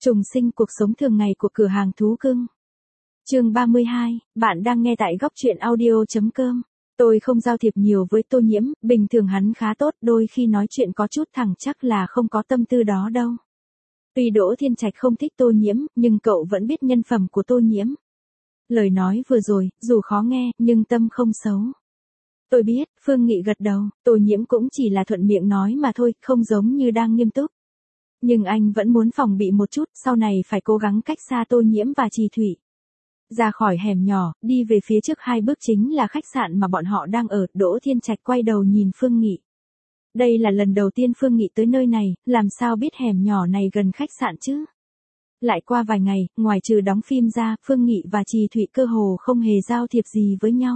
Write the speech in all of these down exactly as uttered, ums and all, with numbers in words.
Trùng sinh cuộc sống thường ngày của cửa hàng thú cưng. Chương ba mươi hai, bạn đang nghe tại góc truyện audio chấm com. Tôi không giao thiệp nhiều với Tô Nhiễm, bình thường hắn khá tốt, đôi khi nói chuyện có chút thẳng chắc là không có tâm tư đó đâu. Tuy Đỗ Thiên Trạch không thích Tô Nhiễm, nhưng cậu vẫn biết nhân phẩm của Tô Nhiễm. Lời nói vừa rồi, dù khó nghe, nhưng tâm không xấu. Tôi biết, Phương Nghị gật đầu, Tô Nhiễm cũng chỉ là thuận miệng nói mà thôi, không giống như đang nghiêm túc. Nhưng anh vẫn muốn phòng bị một chút, sau này phải cố gắng cách xa Tô Nhiễm và Trì Thụy. Ra khỏi hẻm nhỏ, đi về phía trước hai bước chính là khách sạn mà bọn họ đang ở, Đỗ Thiên Trạch quay đầu nhìn Phương Nghị. Đây là lần đầu tiên Phương Nghị tới nơi này, làm sao biết hẻm nhỏ này gần khách sạn chứ? Lại qua vài ngày, ngoài trừ đóng phim ra, Phương Nghị và Trì Thụy cơ hồ không hề giao thiệp gì với nhau.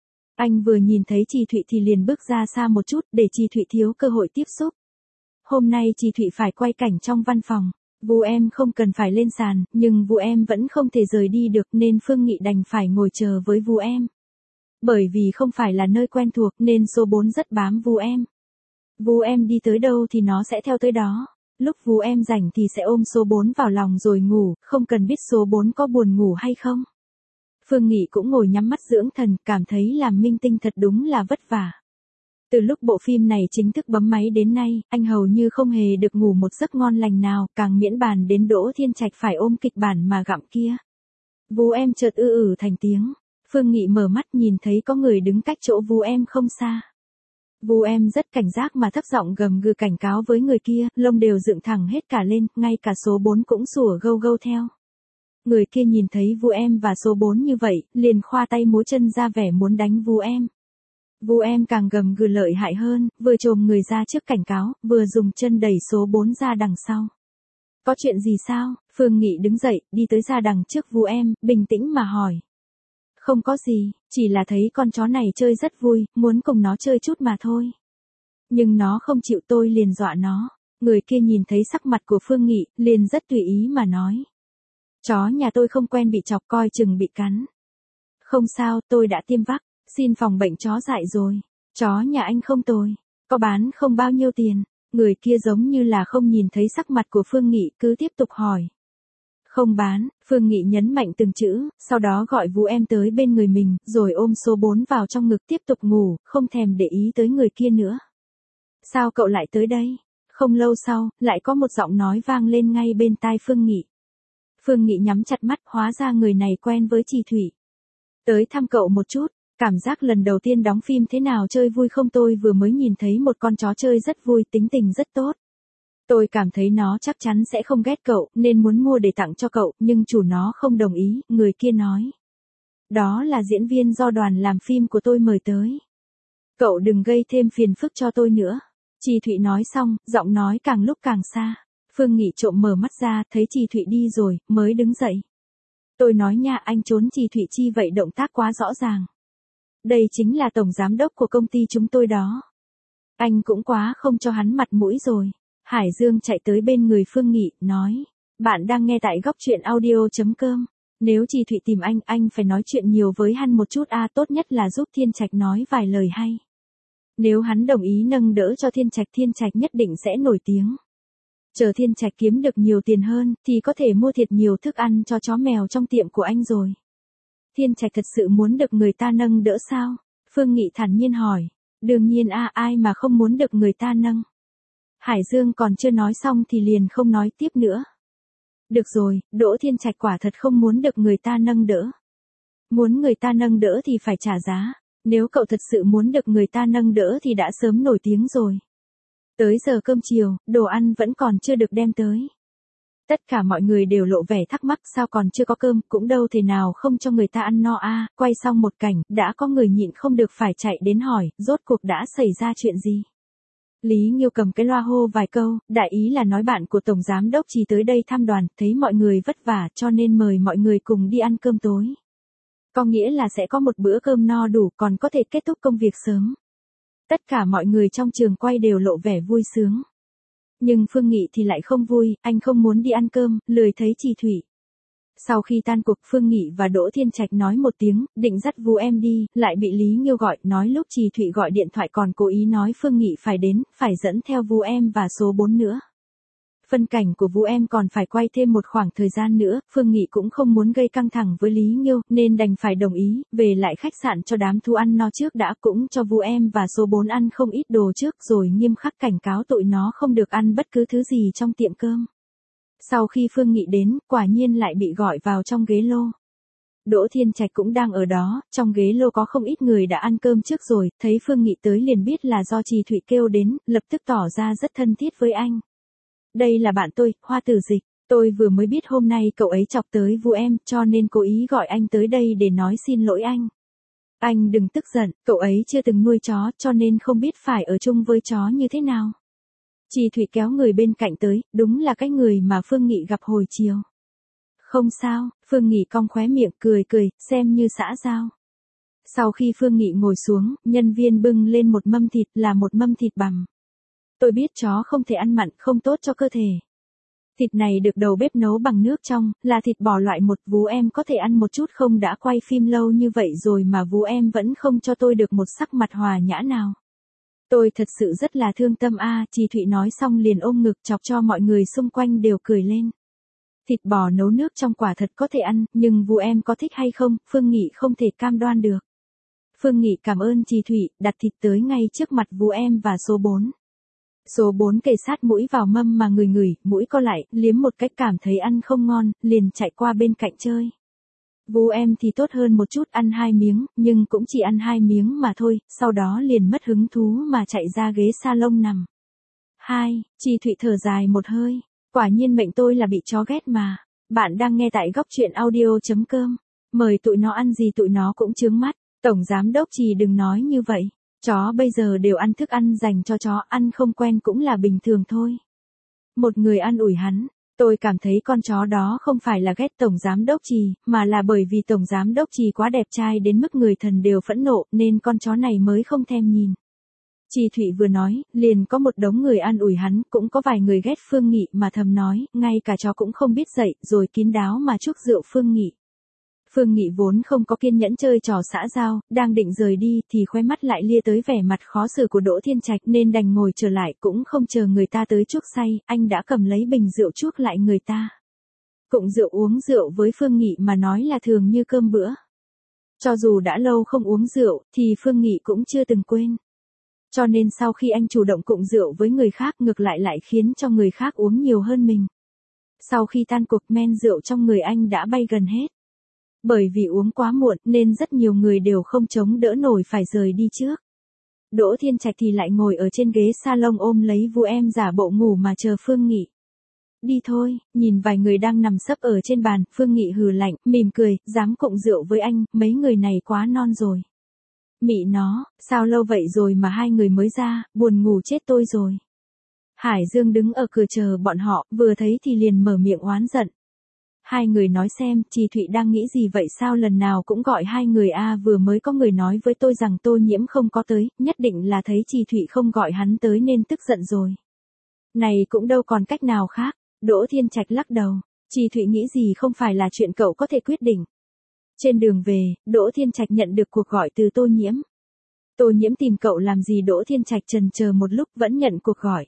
Anh vừa nhìn thấy Trì Thụy thì liền bước ra xa một chút để Trì Thụy thiếu cơ hội tiếp xúc. Hôm nay Trì Thụy phải quay cảnh trong văn phòng. Vu em không cần phải lên sàn, nhưng Vu em vẫn không thể rời đi được nên Phương Nghị đành phải ngồi chờ với Vu em. Bởi vì không phải là nơi quen thuộc nên số bốn rất bám Vu em. Vu em đi tới đâu thì nó sẽ theo tới đó. Lúc Vu em rảnh thì sẽ ôm số bốn vào lòng rồi ngủ, không cần biết số bốn có buồn ngủ hay không. Phương Nghị cũng ngồi nhắm mắt dưỡng thần, cảm thấy làm minh tinh thật đúng là vất vả. Từ lúc bộ phim này chính thức bấm máy đến nay, anh hầu như không hề được ngủ một giấc ngon lành nào, càng miễn bàn đến Đỗ Thiên Trạch phải ôm kịch bản mà gặm kia. Vu em chợt ư ử thành tiếng. Phương Nghị mở mắt nhìn thấy có người đứng cách chỗ Vu em không xa. Vu em rất cảnh giác mà thấp giọng gầm gừ cảnh cáo với người kia, lông đều dựng thẳng hết cả lên, ngay cả số bốn cũng sủa gâu gâu theo. Người kia nhìn thấy Vu em và số bốn như vậy, liền khoa tay múa chân ra vẻ muốn đánh Vu em. Vu em càng gầm gừ lợi hại hơn, vừa chồm người ra trước cảnh cáo, vừa dùng chân đẩy số bốn ra đằng sau. Có chuyện gì sao? Phương Nghị đứng dậy, đi tới ra đằng trước Vu em, bình tĩnh mà hỏi. Không có gì, chỉ là thấy con chó này chơi rất vui, muốn cùng nó chơi chút mà thôi. Nhưng nó không chịu, tôi liền dọa nó. Người kia nhìn thấy sắc mặt của Phương Nghị, liền rất tùy ý mà nói. Chó nhà tôi không quen bị chọc, coi chừng bị cắn. Không sao, tôi đã tiêm vắc. Xin phòng bệnh chó dại rồi. Chó nhà anh không tồi. Có bán không bao nhiêu tiền? Người kia giống như là không nhìn thấy sắc mặt của Phương Nghị, cứ tiếp tục hỏi. Không bán, Phương Nghị nhấn mạnh từng chữ, sau đó gọi Vu em tới bên người mình, rồi ôm số bốn vào trong ngực tiếp tục ngủ, không thèm để ý tới người kia nữa. Sao cậu lại tới đây? Không lâu sau, lại có một giọng nói vang lên ngay bên tai Phương Nghị. Phương Nghị nhắm chặt mắt, hóa ra người này quen với Trì Thụy. Tới thăm cậu một chút. Cảm giác lần đầu tiên đóng phim thế nào chơi vui không, tôi vừa mới nhìn thấy một con chó chơi rất vui, tính tình rất tốt. Tôi cảm thấy nó chắc chắn sẽ không ghét cậu, nên muốn mua để tặng cho cậu, nhưng chủ nó không đồng ý, người kia nói. Đó là diễn viên do đoàn làm phim của tôi mời tới. Cậu đừng gây thêm phiền phức cho tôi nữa. Trì Thụy nói xong, giọng nói càng lúc càng xa. Phương Nghị trộm mở mắt ra, thấy Trì Thụy đi rồi, mới đứng dậy. Tôi nói nha, anh trốn Trì Thụy chi vậy, động tác quá rõ ràng. Đây chính là tổng giám đốc của công ty chúng tôi đó. Anh cũng quá không cho hắn mặt mũi rồi. Hải Dương chạy tới bên người Phương Nghị, nói. Bạn đang nghe tại góc truyện audio chấm com. Nếu Trì Thụy tìm anh, anh phải nói chuyện nhiều với hắn một chút a, à, tốt nhất là giúp Thiên Trạch nói vài lời hay. Nếu hắn đồng ý nâng đỡ cho Thiên Trạch, Thiên Trạch nhất định sẽ nổi tiếng. Chờ Thiên Trạch kiếm được nhiều tiền hơn, thì có thể mua thiệt nhiều thức ăn cho chó mèo trong tiệm của anh rồi. Thiên Trạch thật sự muốn được người ta nâng đỡ sao? Phương Nghị thản nhiên hỏi. Đương nhiên a, à, ai mà không muốn được người ta nâng. Hải Dương còn chưa nói xong thì liền không nói tiếp nữa. Được rồi, Đỗ Thiên Trạch quả thật không muốn được người ta nâng đỡ. Muốn người ta nâng đỡ thì phải trả giá. Nếu cậu thật sự muốn được người ta nâng đỡ thì đã sớm nổi tiếng rồi. Tới giờ cơm chiều, đồ ăn vẫn còn chưa được đem tới. Tất cả mọi người đều lộ vẻ thắc mắc, sao còn chưa có cơm, cũng đâu thể nào không cho người ta ăn no a. À. Quay xong một cảnh, đã có người nhịn không được phải chạy đến hỏi, rốt cuộc đã xảy ra chuyện gì. Lý Nghiêu cầm cái loa hô vài câu, đại ý là nói bạn của Tổng Giám Đốc Trì tới đây thăm đoàn, thấy mọi người vất vả cho nên mời mọi người cùng đi ăn cơm tối. Có nghĩa là sẽ có một bữa cơm no đủ, còn có thể kết thúc công việc sớm. Tất cả mọi người trong trường quay đều lộ vẻ vui sướng. Nhưng Phương Nghị thì lại không vui, anh không muốn đi ăn cơm, lười thấy Trì Thụy. Sau khi tan cuộc, Phương Nghị và Đỗ Thiên Trạch nói một tiếng, định dắt Vu em đi, lại bị Lý Nghiêu gọi, nói lúc Trì Thụy gọi điện thoại còn cố ý nói Phương Nghị phải đến, phải dẫn theo Vu em và số bốn nữa. Phân cảnh của Vũ Em còn phải quay thêm một khoảng thời gian nữa, Phương Nghị cũng không muốn gây căng thẳng với Lý Nghiêu, nên đành phải đồng ý, về lại khách sạn cho đám thu ăn no trước đã, cũng cho Vũ Em và số bốn ăn không ít đồ trước rồi nghiêm khắc cảnh cáo tụi nó không được ăn bất cứ thứ gì trong tiệm cơm. Sau khi Phương Nghị đến, quả nhiên lại bị gọi vào trong ghế lô. Đỗ Thiên Trạch cũng đang ở đó, trong ghế lô có không ít người đã ăn cơm trước rồi, thấy Phương Nghị tới liền biết là do Trì Thụy kêu đến, lập tức tỏ ra rất thân thiết với anh. Đây là bạn tôi, Hoa Tử Dịch, tôi vừa mới biết hôm nay cậu ấy chọc tới Vũ Em, cho nên cố ý gọi anh tới đây để nói xin lỗi anh. Anh đừng tức giận, cậu ấy chưa từng nuôi chó cho nên không biết phải ở chung với chó như thế nào. Trì Thụy kéo người bên cạnh tới, đúng là cái người mà Phương Nghị gặp hồi chiều. Không sao, Phương Nghị cong khóe miệng cười cười, xem như xã giao. Sau khi Phương Nghị ngồi xuống, nhân viên bưng lên một mâm thịt là một mâm thịt bằm. Tôi biết chó không thể ăn mặn, không tốt cho cơ thể. Thịt này được đầu bếp nấu bằng nước trong, là thịt bò loại một. Vũ Em có thể ăn một chút không, đã quay phim lâu như vậy rồi mà Vũ Em vẫn không cho tôi được một sắc mặt hòa nhã nào. Tôi thật sự rất là thương tâm a. À, Trì Thụy nói xong liền ôm ngực chọc cho mọi người xung quanh đều cười lên. Thịt bò nấu nước trong quả thật có thể ăn, nhưng Vũ Em có thích hay không, Phương Nghị không thể cam đoan được. Phương Nghị cảm ơn Trì Thụy, đặt thịt tới ngay trước mặt Vũ Em và số bốn. Số bốn kề sát mũi vào mâm mà ngửi ngửi, mũi co lại, liếm một cách cảm thấy ăn không ngon, liền chạy qua bên cạnh chơi. Vũ Em thì tốt hơn một chút, ăn hai miếng, nhưng cũng chỉ ăn hai miếng mà thôi, sau đó liền mất hứng thú mà chạy ra ghế salon nằm. Hai, Trì Thụy thở dài một hơi, quả nhiên mệnh tôi là bị chó ghét mà. Bạn đang nghe tại góc truyện audio chấm com. Mời tụi nó ăn gì tụi nó cũng chướng mắt. Tổng giám đốc Trì đừng nói như vậy. Chó bây giờ đều ăn thức ăn dành cho chó, ăn không quen cũng là bình thường thôi. Một người an ủi hắn, tôi cảm thấy con chó đó không phải là ghét Tổng giám đốc Trì, mà là bởi vì Tổng giám đốc Trì quá đẹp trai đến mức người thần đều phẫn nộ, nên con chó này mới không thèm nhìn. Trì Thụy vừa nói, liền có một đống người an ủi hắn, cũng có vài người ghét Phương Nghị mà thầm nói, ngay cả chó cũng không biết dậy, rồi kín đáo mà chuốc rượu Phương Nghị. Phương Nghị vốn không có kiên nhẫn chơi trò xã giao, đang định rời đi thì khóe mắt lại lia tới vẻ mặt khó xử của Đỗ Thiên Trạch nên đành ngồi trở lại, cũng không chờ người ta tới chuốc say, anh đã cầm lấy bình rượu chuốc lại người ta. Cụng rượu uống rượu với Phương Nghị mà nói là thường như cơm bữa. Cho dù đã lâu không uống rượu thì Phương Nghị cũng chưa từng quên. Cho nên sau khi anh chủ động cụng rượu với người khác ngược lại lại khiến cho người khác uống nhiều hơn mình. Sau khi tan cuộc men rượu trong người anh đã bay gần hết. Bởi vì uống quá muộn nên rất nhiều người đều không chống đỡ nổi phải rời đi trước. Đỗ Thiên Trạch thì lại ngồi ở trên ghế salon ôm lấy Vũ Em giả bộ ngủ mà chờ Phương Nghị. Đi thôi, nhìn vài người đang nằm sấp ở trên bàn, Phương Nghị hừ lạnh, mỉm cười, dám cụng rượu với anh, mấy người này quá non rồi. Mị nó, sao lâu vậy rồi mà hai người mới ra, buồn ngủ chết tôi rồi. Hải Dương đứng ở cửa chờ bọn họ, vừa thấy thì liền mở miệng oán giận. Hai người nói xem, Trì Thụy đang nghĩ gì vậy, sao lần nào cũng gọi hai người a à, vừa mới có người nói với tôi rằng Tô Nhiễm không có tới, nhất định là thấy Trì Thụy không gọi hắn tới nên tức giận rồi. Này cũng đâu còn cách nào khác, Đỗ Thiên Trạch lắc đầu, Trì Thụy nghĩ gì không phải là chuyện cậu có thể quyết định. Trên đường về, Đỗ Thiên Trạch nhận được cuộc gọi từ Tô Nhiễm. Tô Nhiễm tìm cậu làm gì? Đỗ Thiên Trạch chần chờ một lúc vẫn nhận cuộc gọi.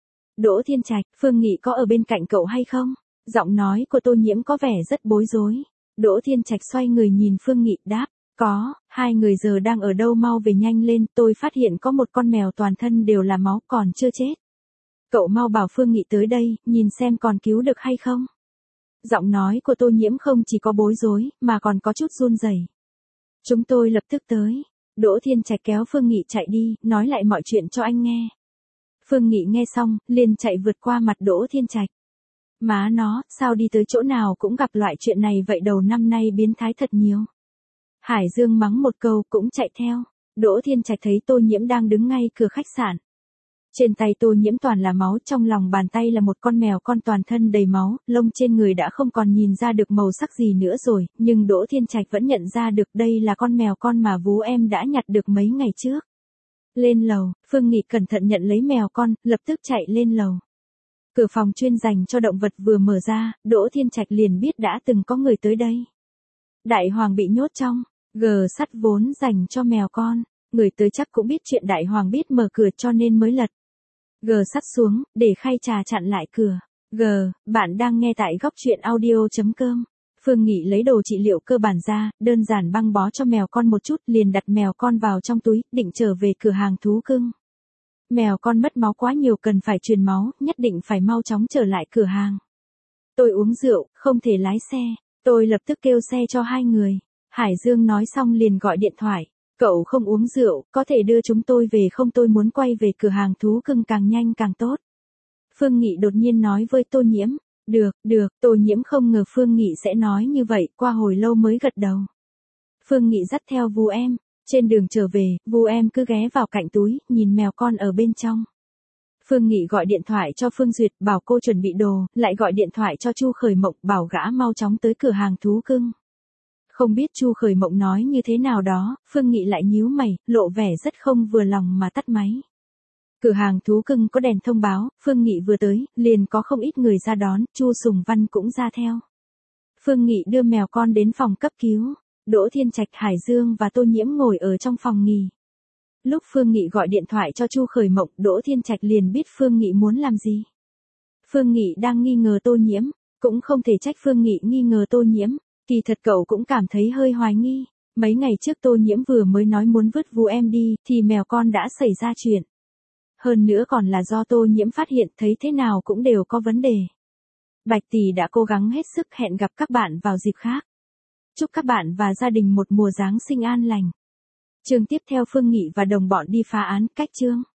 Đỗ Thiên Trạch, Phương Nghị có ở bên cạnh cậu hay không? Giọng nói của Tô Nhiễm có vẻ rất bối rối. Đỗ Thiên Trạch xoay người nhìn Phương Nghị đáp, có, hai người giờ đang ở đâu, mau về nhanh lên, tôi phát hiện có một con mèo toàn thân đều là máu còn chưa chết. Cậu mau bảo Phương Nghị tới đây, nhìn xem còn cứu được hay không. Giọng nói của Tô Nhiễm không chỉ có bối rối, mà còn có chút run rẩy. Chúng tôi lập tức tới. Đỗ Thiên Trạch kéo Phương Nghị chạy đi, nói lại mọi chuyện cho anh nghe. Phương Nghị nghe xong, liền chạy vượt qua mặt Đỗ Thiên Trạch. Má nó, sao đi tới chỗ nào cũng gặp loại chuyện này vậy, đầu năm nay biến thái thật nhiều. Hải Dương mắng một câu cũng chạy theo. Đỗ Thiên Trạch thấy Tô Nhiễm đang đứng ngay cửa khách sạn. Trên tay Tô Nhiễm toàn là máu, trong lòng bàn tay là một con mèo con toàn thân đầy máu, lông trên người đã không còn nhìn ra được màu sắc gì nữa rồi, nhưng Đỗ Thiên Trạch vẫn nhận ra được đây là con mèo con mà Vũ Em đã nhặt được mấy ngày trước. Lên lầu, Phương Nghị cẩn thận nhận lấy mèo con, lập tức chạy lên lầu. Cửa phòng chuyên dành cho động vật vừa mở ra, Đỗ Thiên Trạch liền biết đã từng có người tới đây. Đại Hoàng bị nhốt trong gờ sắt vốn dành cho mèo con, người tới chắc cũng biết chuyện Đại Hoàng biết mở cửa cho nên mới lật gờ sắt xuống, để khay trà chặn lại cửa. G, bạn đang nghe tại góc chuyện audio chấm com. Phương Nghị lấy đồ trị liệu cơ bản ra, đơn giản băng bó cho mèo con một chút, liền đặt mèo con vào trong túi, định trở về cửa hàng thú cưng. Mèo con mất máu quá nhiều, cần phải truyền máu, nhất định phải mau chóng trở lại cửa hàng. Tôi uống rượu, không thể lái xe. Tôi lập tức kêu xe cho hai người. Hải Dương nói xong liền gọi điện thoại. Cậu không uống rượu, có thể đưa chúng tôi về không? Tôi muốn quay về cửa hàng thú cưng càng nhanh càng tốt. Phương Nghị đột nhiên nói với Tô Nhiễm. Được, được, Tô Nhiễm không ngờ Phương Nghị sẽ nói như vậy, qua hồi lâu mới gật đầu. Phương Nghị dắt theo Vu Em. Trên đường trở về, Vu Em cứ ghé vào cạnh túi, nhìn mèo con ở bên trong. Phương Nghị gọi điện thoại cho Phương Duyệt, bảo cô chuẩn bị đồ, lại gọi điện thoại cho Chu Khởi Mộng, bảo gã mau chóng tới cửa hàng thú cưng. Không biết Chu Khởi Mộng nói như thế nào đó, Phương Nghị lại nhíu mày, lộ vẻ rất không vừa lòng mà tắt máy. Cửa hàng thú cưng có đèn thông báo, Phương Nghị vừa tới, liền có không ít người ra đón, Chu Sùng Văn cũng ra theo. Phương Nghị đưa mèo con đến phòng cấp cứu, Đỗ Thiên Trạch, Hải Dương và Tô Nhiễm ngồi ở trong phòng nghỉ. Lúc Phương Nghị gọi điện thoại cho Chu Khởi Mộng, Đỗ Thiên Trạch liền biết Phương Nghị muốn làm gì. Phương Nghị đang nghi ngờ Tô Nhiễm, cũng không thể trách Phương Nghị nghi ngờ Tô Nhiễm, kỳ thật cậu cũng cảm thấy hơi hoài nghi. Mấy ngày trước Tô Nhiễm vừa mới nói muốn vứt Vu Em đi, thì mèo con đã xảy ra chuyện. Hơn nữa còn là do Tô Nhiễm phát hiện, thấy thế nào cũng đều có vấn đề. Bạch Tỷ đã cố gắng hết sức, hẹn gặp các bạn vào dịp khác. Chúc các bạn và gia đình một mùa Giáng sinh an lành. Chương tiếp theo, Phương Nghị và đồng bọn đi phá án, cách chương.